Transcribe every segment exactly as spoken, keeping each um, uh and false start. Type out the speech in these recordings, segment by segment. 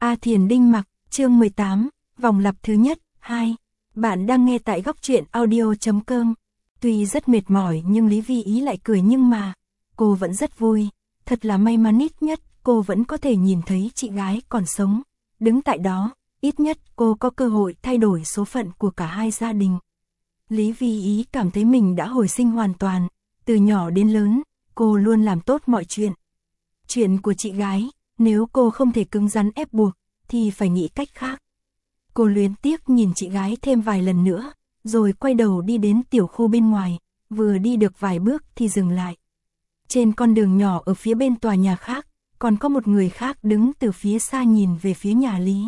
A Thiền Đinh Mặc, chương mười tám, vòng lặp thứ nhất, hai. Bạn đang nghe tại góc truyện audio chấm com. Tuy rất mệt mỏi nhưng Lý Vi Ý lại cười nhưng mà, cô vẫn rất vui, thật là may mắn ít nhất cô vẫn có thể nhìn thấy chị gái còn sống. Đứng tại đó, ít nhất cô có cơ hội thay đổi số phận của cả hai gia đình. Lý Vi Ý cảm thấy mình đã hồi sinh hoàn toàn, từ nhỏ đến lớn, cô luôn làm tốt mọi chuyện. Chuyện của chị gái, nếu cô không thể cứng rắn ép buộc, thì phải nghĩ cách khác. Cô luyến tiếc nhìn chị gái thêm vài lần nữa, rồi quay đầu đi đến tiểu khu bên ngoài, vừa đi được vài bước thì dừng lại. Trên con đường nhỏ ở phía bên tòa nhà khác, còn có một người khác đứng từ phía xa nhìn về phía nhà Lý.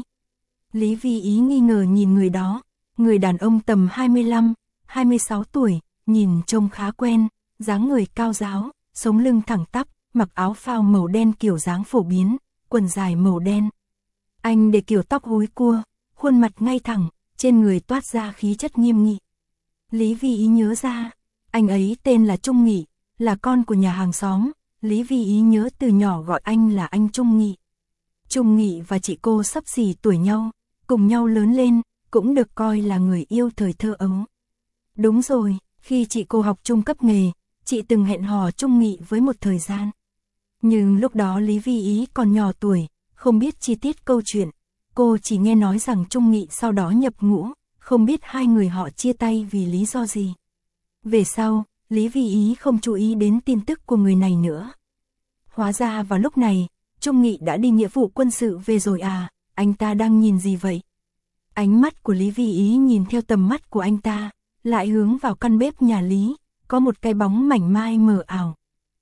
Lý Vi Ý nghi ngờ nhìn người đó, người đàn ông tầm hai mươi lăm, hai mươi sáu tuổi, nhìn trông khá quen, dáng người cao ráo, sống lưng thẳng tắp, mặc áo phao màu đen kiểu dáng phổ biến, quần dài màu đen. Anh để kiểu tóc húi cua, khuôn mặt ngay thẳng, trên người toát ra khí chất nghiêm nghị. Lý Vi Ý nhớ ra, anh ấy tên là Trung Nghị, là con của nhà hàng xóm. Lý Vi Ý nhớ từ nhỏ gọi anh là anh Trung Nghị. Trung Nghị và chị cô xấp xỉ tuổi nhau, cùng nhau lớn lên, cũng được coi là người yêu thời thơ ấu. Đúng rồi, khi chị cô học trung cấp nghề, chị từng hẹn hò Trung Nghị với một thời gian. Nhưng lúc đó Lý Vi Ý còn nhỏ tuổi, không biết chi tiết câu chuyện. Cô chỉ nghe nói rằng Trung Nghị sau đó nhập ngũ, không biết hai người họ chia tay vì lý do gì. Về sau, Lý Vi Ý không chú ý đến tin tức của người này nữa. Hóa ra vào lúc này, Trung Nghị đã đi nghĩa vụ quân sự về rồi à, anh ta đang nhìn gì vậy? Ánh mắt của Lý Vi Ý nhìn theo tầm mắt của anh ta, lại hướng vào căn bếp nhà Lý, có một cái bóng mảnh mai mờ ảo.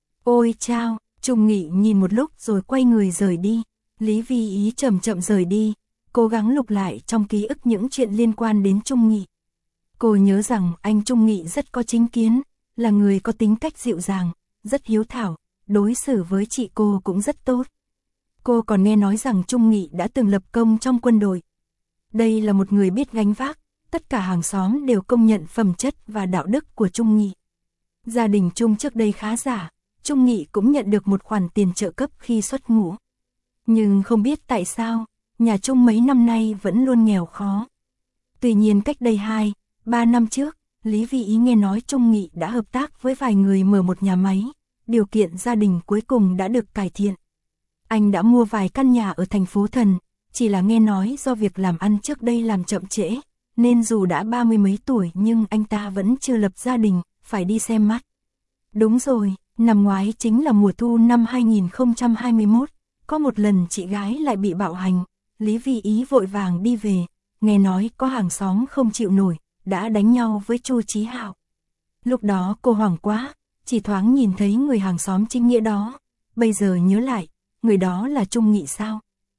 Ôi chao, Trung Nghị nhìn một lúc rồi quay người rời đi. Lý Vi Ý chậm chậm rời đi, cố gắng lục lại trong ký ức những chuyện liên quan đến Trung Nghị. Cô nhớ rằng anh Trung Nghị rất có chính kiến, là người có tính cách dịu dàng, rất hiếu thảo, đối xử với chị cô cũng rất tốt. Cô còn nghe nói rằng Trung Nghị đã từng lập công trong quân đội. Đây là một người biết gánh vác, tất cả hàng xóm đều công nhận phẩm chất và đạo đức của Trung Nghị. Gia đình Trung trước đây khá giả, Trung Nghị cũng nhận được một khoản tiền trợ cấp khi xuất ngũ. Nhưng không biết tại sao, nhà Trung mấy năm nay vẫn luôn nghèo khó. Tuy nhiên cách đây hai, ba năm trước, Lý Vi Ý nghe nói Trung Nghị đã hợp tác với vài người mở một nhà máy, điều kiện gia đình cuối cùng đã được cải thiện. Anh đã mua vài căn nhà ở thành phố Thần, chỉ là nghe nói do việc làm ăn trước đây làm chậm trễ, nên dù đã ba mươi mấy tuổi nhưng anh ta vẫn chưa lập gia đình, phải đi xem mắt. Đúng rồi, năm ngoái chính là mùa thu năm hai nghìn không trăm hai mươi mốt, có một lần chị gái lại bị bạo hành, Lý Vi Ý vội vàng đi về, nghe nói có hàng xóm không chịu nổi, đã đánh nhau với Chu Chí Hạo. Lúc đó cô hoảng quá, chỉ thoáng nhìn thấy người hàng xóm chính nghĩa đó, bây giờ nhớ lại, người đó là Trung Nghị sao?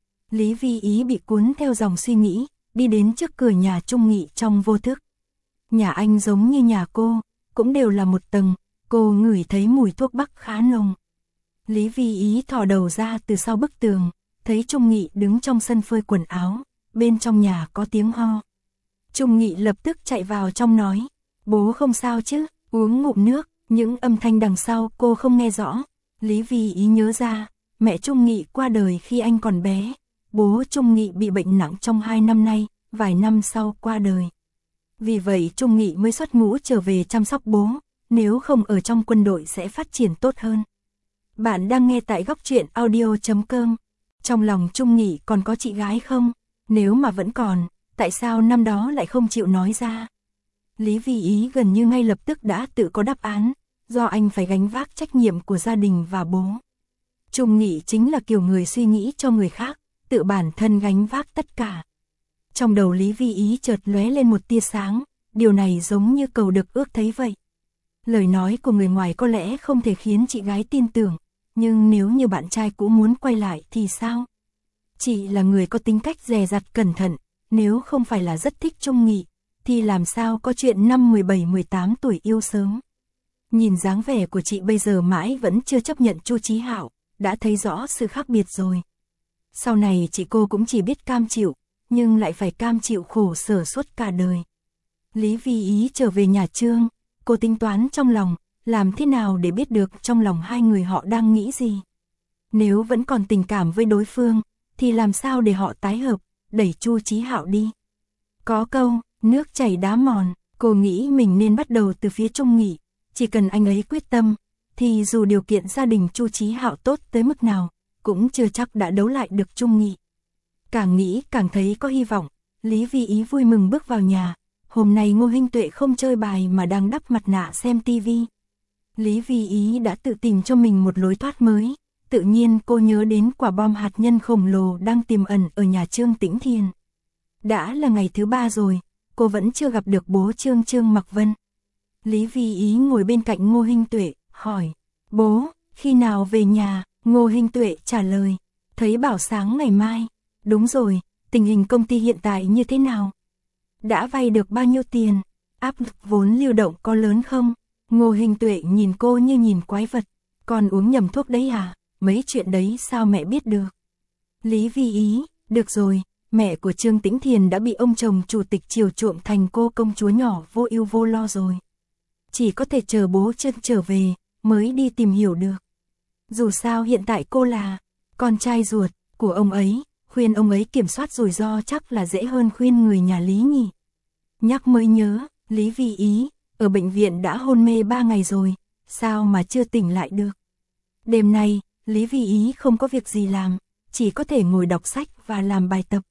Lý Vi Ý bị cuốn theo dòng suy nghĩ, đi đến trước cửa nhà Trung Nghị trong vô thức. Nhà anh giống như nhà cô, cũng đều là một tầng, cô ngửi thấy mùi thuốc bắc khá nồng. Lý Vi Ý thò đầu ra từ sau bức tường, thấy Trung Nghị đứng trong sân phơi quần áo, bên trong nhà có tiếng ho. Trung Nghị lập tức chạy vào trong nói, bố không sao chứ, uống ngụm nước, những âm thanh đằng sau cô không nghe rõ. Lý Vi Ý nhớ ra, mẹ Trung Nghị qua đời khi anh còn bé, bố Trung Nghị bị bệnh nặng trong hai năm nay, vài năm sau qua đời. Vì vậy Trung Nghị mới xuất ngũ trở về chăm sóc bố, nếu không ở trong quân đội sẽ phát triển tốt hơn. Bạn đang nghe tại góc truyện audio chấm com. Trong lòng Trung Nghị còn có chị gái không? Nếu mà vẫn còn, tại sao năm đó lại không chịu nói ra? Lý Vi Ý gần như ngay lập tức đã tự có đáp án, do anh phải gánh vác trách nhiệm của gia đình và bố. Trung Nghị chính là kiểu người suy nghĩ cho người khác, tự bản thân gánh vác tất cả. Trong đầu Lý Vi Ý chợt lóe lên một tia sáng, điều này giống như cầu được ước thấy vậy. Lời nói của người ngoài có lẽ không thể khiến chị gái tin tưởng, nhưng nếu như bạn trai cũ muốn quay lại thì sao? Chị là người có tính cách dè dặt cẩn thận, nếu không phải là rất thích Trung Nghị, thì làm sao có chuyện năm mười bảy mười tám tuổi yêu sớm. Nhìn dáng vẻ của chị bây giờ mãi vẫn chưa chấp nhận Chu Chí Hạo, đã thấy rõ sự khác biệt rồi. Sau này chị cô cũng chỉ biết cam chịu, nhưng lại phải cam chịu khổ sở suốt cả đời. Lý Vi Ý trở về nhà Trương, cô tính toán trong lòng, làm thế nào để biết được trong lòng hai người họ đang nghĩ gì. Nếu vẫn còn tình cảm với đối phương, thì làm sao để họ tái hợp, đẩy Chu Chí Hạo đi. Có câu, nước chảy đá mòn, cô nghĩ mình nên bắt đầu từ phía Trung Nghị, chỉ cần anh ấy quyết tâm, thì dù điều kiện gia đình Chu Chí Hạo tốt tới mức nào, cũng chưa chắc đã đấu lại được Trung Nghị. Càng nghĩ càng thấy có hy vọng, Lý Vi Ý vui mừng bước vào nhà. Hôm nay Ngô Hinh Tuệ không chơi bài mà đang đắp mặt nạ xem tivi. Lý Vi Ý đã tự tìm cho mình một lối thoát mới. Tự nhiên cô nhớ đến quả bom hạt nhân khổng lồ đang tiềm ẩn ở nhà Trương Tĩnh Thiền. Đã là ngày thứ ba rồi, cô vẫn chưa gặp được bố Trương Trương Mặc Vân. Lý Vi Ý ngồi bên cạnh Ngô Hinh Tuệ, hỏi, bố, khi nào về nhà? Ngô Hinh Tuệ trả lời, thấy bảo sáng ngày mai. Đúng rồi, tình hình công ty hiện tại như thế nào? Đã vay được bao nhiêu tiền? Áp lực vốn lưu động có lớn không? Ngô Hinh Tuệ nhìn cô như nhìn quái vật. Con uống nhầm thuốc đấy à? Mấy chuyện đấy sao mẹ biết được? Lý Vi Ý, được rồi, mẹ của Trương Tĩnh Thiền đã bị ông chồng chủ tịch chiều chuộng thành cô công chúa nhỏ vô ưu vô lo rồi. Chỉ có thể chờ bố Trương trở về, mới đi tìm hiểu được. Dù sao hiện tại cô là con trai ruột của ông ấy, khuyên ông ấy kiểm soát rủi ro chắc là dễ hơn khuyên người nhà Lý nhỉ. Nhắc mới nhớ, Lý Vi Ý, ở bệnh viện đã hôn mê ba ngày rồi, sao mà chưa tỉnh lại được? Đêm nay, Lý Vi Ý không có việc gì làm, chỉ có thể ngồi đọc sách và làm bài tập.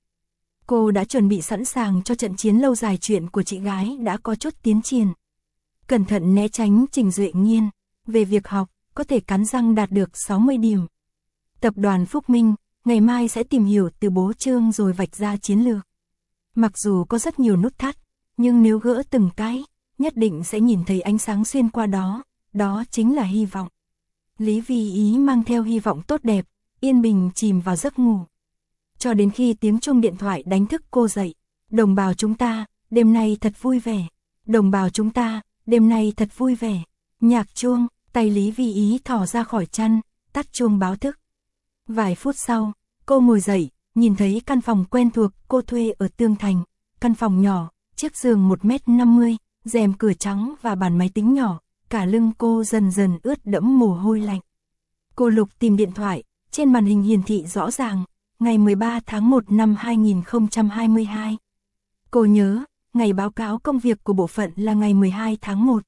Cô đã chuẩn bị sẵn sàng cho trận chiến lâu dài, chuyện của chị gái đã có chút tiến triển. Cẩn thận né tránh Trình Duệ Nghiên, về việc học, có thể cắn răng đạt được sáu mươi điểm. Tập đoàn Phúc Minh, ngày mai sẽ tìm hiểu từ bố Trương rồi vạch ra chiến lược. Mặc dù có rất nhiều nút thắt, nhưng nếu gỡ từng cái, nhất định sẽ nhìn thấy ánh sáng xuyên qua đó, đó chính là hy vọng. Lý Vi Ý mang theo hy vọng tốt đẹp, yên bình chìm vào giấc ngủ. Cho đến khi tiếng chuông điện thoại đánh thức cô dậy. Đồng bào chúng ta, đêm nay thật vui vẻ. Đồng bào chúng ta, đêm nay thật vui vẻ. Nhạc chuông, tay Lý Vi Ý thò ra khỏi chăn, tắt chuông báo thức. Vài phút sau, cô ngồi dậy, nhìn thấy căn phòng quen thuộc cô thuê ở Tương Thành. Căn phòng nhỏ, chiếc giường một mét năm mươi, rèm cửa trắng và bàn máy tính nhỏ. Cả lưng cô dần dần ướt đẫm mồ hôi lạnh. Cô lục tìm điện thoại, trên màn hình hiển thị rõ ràng, ngày mười ba tháng một năm hai nghìn không trăm hai mươi hai. Cô nhớ, ngày báo cáo công việc của bộ phận là ngày mười hai tháng một.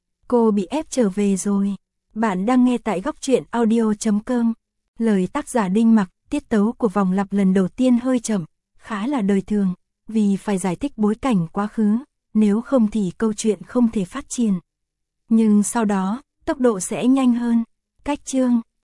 Cô bị ép trở về rồi. Bạn đang nghe tại góc truyện audio chấm com. Lời tác giả Đinh Mặc, tiết tấu của vòng lặp lần đầu tiên hơi chậm, khá là đời thường, vì phải giải thích bối cảnh quá khứ, nếu không thì câu chuyện không thể phát triển. Nhưng sau đó, tốc độ sẽ nhanh hơn. Cách chương